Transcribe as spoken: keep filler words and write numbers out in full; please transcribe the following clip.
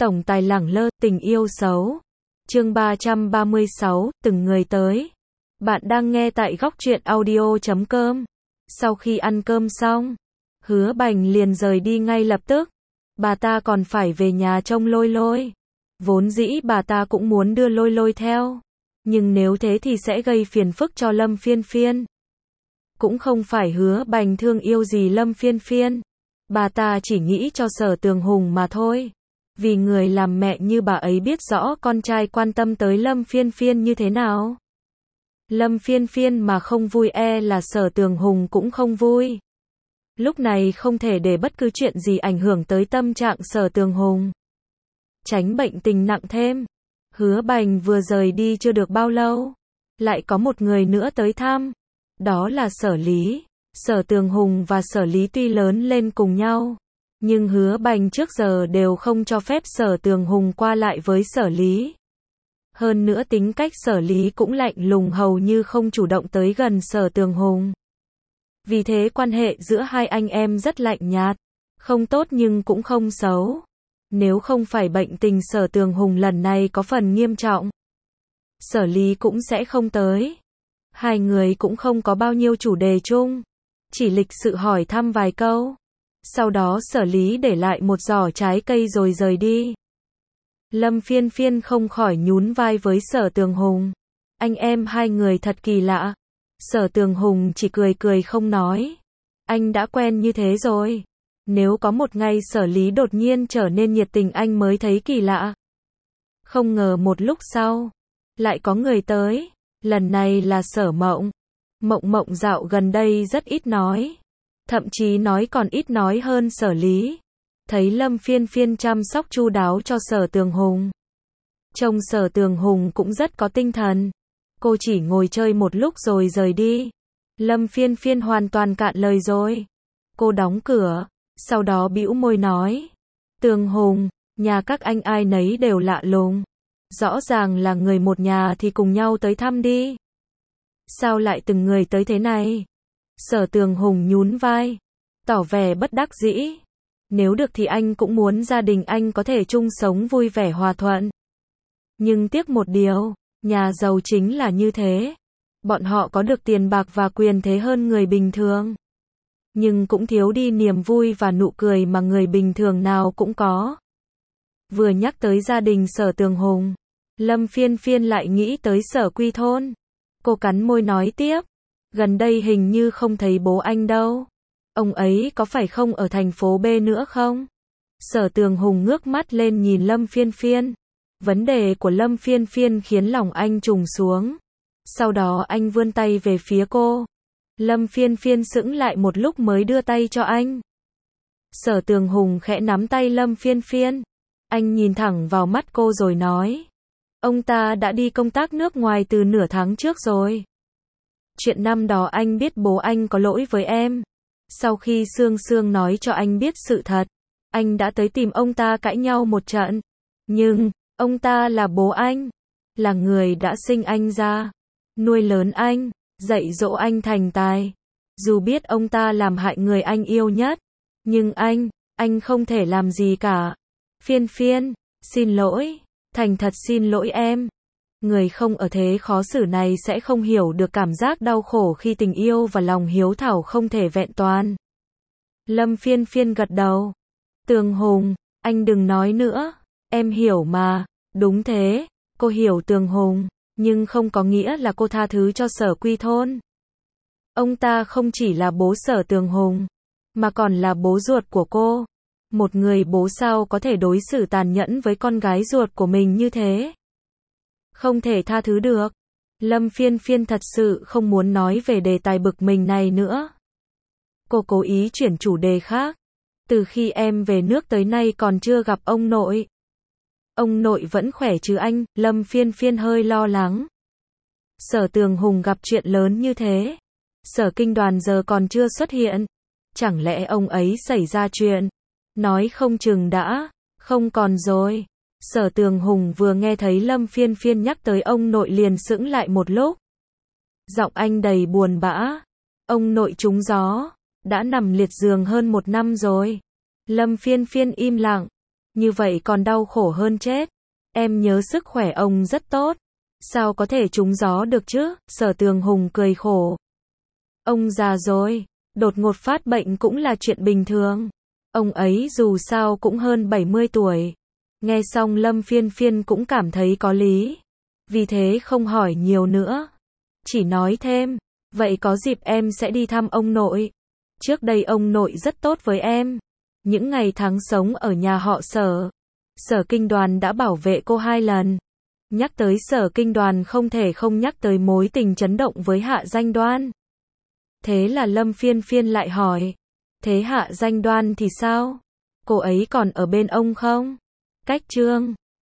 Tổng tài lẳng lơ, tình yêu xấu. Chương ba trăm ba mươi sáu, từng người tới. Bạn đang nghe tại góc truyện audio chấm com. Sau khi ăn cơm xong, Hứa Bành liền rời đi ngay lập tức. Bà ta còn phải về nhà trông Lôi Lôi. Vốn dĩ bà ta cũng muốn đưa Lôi Lôi theo. Nhưng nếu thế thì sẽ gây phiền phức cho Lâm Phiên Phiên. Cũng không phải Hứa Bành thương yêu gì Lâm Phiên Phiên. Bà ta chỉ nghĩ cho Sở Tường Hùng mà thôi. Vì người làm mẹ như bà ấy biết rõ con trai quan tâm tới Lâm Phiên Phiên như thế nào. Lâm Phiên Phiên mà không vui e là Sở Tường Hùng cũng không vui. Lúc này không thể để bất cứ chuyện gì ảnh hưởng tới tâm trạng Sở Tường Hùng. Tránh bệnh tình nặng thêm. Hứa Bành vừa rời đi chưa được bao lâu. Lại có một người nữa tới thăm. Đó là Sở Lý. Sở Tường Hùng và Sở Lý tuy lớn lên cùng nhau. Nhưng Hứa Bành trước giờ đều không cho phép Sở Tường Hùng qua lại với Sở Lý. Hơn nữa tính cách Sở Lý cũng lạnh lùng hầu như không chủ động tới gần Sở Tường Hùng. Vì thế quan hệ giữa hai anh em rất lạnh nhạt. Không tốt nhưng cũng không xấu. Nếu không phải bệnh tình Sở Tường Hùng lần này có phần nghiêm trọng, Sở Lý cũng sẽ không tới. Hai người cũng không có bao nhiêu chủ đề chung. Chỉ lịch sự hỏi thăm vài câu. Sau đó Sở Lý để lại một giỏ trái cây rồi rời đi. Lâm Phiên Phiên không khỏi nhún vai với Sở Tường Hùng. Anh em hai người thật kỳ lạ. Sở Tường Hùng chỉ cười cười không nói. Anh đã quen như thế rồi. Nếu có một ngày Sở Lý đột nhiên trở nên nhiệt tình anh mới thấy kỳ lạ. Không ngờ một lúc sau, lại có người tới. Lần này là Sở Mộng. Mộng Mộng dạo gần đây rất ít nói. Thậm chí nói còn ít nói hơn Sở Lý. Thấy Lâm Phiên Phiên chăm sóc chu đáo cho Sở Tường Hùng. Trông Sở Tường Hùng cũng rất có tinh thần. Cô chỉ ngồi chơi một lúc rồi rời đi. Lâm Phiên Phiên hoàn toàn cạn lời rồi. Cô đóng cửa, sau đó bĩu môi nói. Tường Hùng, nhà các anh ai nấy đều lạ lùng. Rõ ràng là người một nhà thì cùng nhau tới thăm đi. Sao lại từng người tới thế này? Sở Tường Hùng nhún vai, tỏ vẻ bất đắc dĩ. Nếu được thì anh cũng muốn gia đình anh có thể chung sống vui vẻ hòa thuận. Nhưng tiếc một điều, nhà giàu chính là như thế. Bọn họ có được tiền bạc và quyền thế hơn người bình thường. Nhưng cũng thiếu đi niềm vui và nụ cười mà người bình thường nào cũng có. Vừa nhắc tới gia đình Sở Tường Hùng, Lâm Phiên Phiên lại nghĩ tới Sở Quy Thôn. Cô cắn môi nói tiếp. Gần đây hình như không thấy bố anh đâu. Ông ấy có phải không ở thành phố B nữa không? Sở Tường Hùng ngước mắt lên nhìn Lâm Phiên Phiên. Vấn đề của Lâm Phiên Phiên khiến lòng anh trùng xuống. Sau đó anh vươn tay về phía cô. Lâm Phiên Phiên sững lại một lúc mới đưa tay cho anh. Sở Tường Hùng khẽ nắm tay Lâm Phiên Phiên. Anh nhìn thẳng vào mắt cô rồi nói. Ông ta đã đi công tác nước ngoài từ nửa tháng trước rồi. Chuyện năm đó anh biết bố anh có lỗi với em. Sau khi Sương Sương nói cho anh biết sự thật, anh đã tới tìm ông ta cãi nhau một trận. Nhưng, ông ta là bố anh. Là người đã sinh anh ra, nuôi lớn anh, dạy dỗ anh thành tài. Dù biết ông ta làm hại người anh yêu nhất. Nhưng anh, anh không thể làm gì cả. Phiên Phiên, xin lỗi. Thành thật xin lỗi em. Người không ở thế khó xử này sẽ không hiểu được cảm giác đau khổ khi tình yêu và lòng hiếu thảo không thể vẹn toàn. Lâm Phiên Phiên gật đầu. Tường Hùng, anh đừng nói nữa. Em hiểu mà. Đúng thế, cô hiểu Tường Hùng, nhưng không có nghĩa là cô tha thứ cho Sở Quy Thôn. Ông ta không chỉ là bố Sở Tường Hùng, mà còn là bố ruột của cô. Một người bố sao có thể đối xử tàn nhẫn với con gái ruột của mình như thế? Không thể tha thứ được. Lâm Phiên Phiên thật sự không muốn nói về đề tài bực mình này nữa. Cô cố ý chuyển chủ đề khác. Từ khi em về nước tới nay còn chưa gặp ông nội. Ông nội vẫn khỏe chứ anh? Lâm Phiên Phiên hơi lo lắng. Sở Tường Hùng gặp chuyện lớn như thế. Sở Kinh Đoàn giờ còn chưa xuất hiện. Chẳng lẽ ông ấy xảy ra chuyện? Nói không chừng đã không còn rồi. Sở Tường Hùng vừa nghe thấy Lâm Phiên Phiên nhắc tới ông nội liền sững lại một lúc. Giọng anh đầy buồn bã. Ông nội trúng gió, đã nằm liệt giường hơn một năm rồi. Lâm Phiên Phiên im lặng. Như vậy còn đau khổ hơn chết. Em nhớ sức khỏe ông rất tốt. Sao có thể trúng gió được chứ? Sở Tường Hùng cười khổ. Ông già rồi, đột ngột phát bệnh cũng là chuyện bình thường. Ông ấy dù sao cũng hơn bảy mươi tuổi. Nghe xong Lâm Phiên Phiên cũng cảm thấy có lý. Vì thế không hỏi nhiều nữa. Chỉ nói thêm, vậy có dịp em sẽ đi thăm ông nội. Trước đây ông nội rất tốt với em. Những ngày tháng sống ở nhà họ Sở, Sở Kinh Đoàn đã bảo vệ cô hai lần. Nhắc tới Sở Kinh Đoàn không thể không nhắc tới mối tình chấn động với Hạ Danh Đoan. Thế là Lâm Phiên Phiên lại hỏi, thế Hạ Danh Đoan thì sao? Cô ấy còn ở bên ông không? Cách chương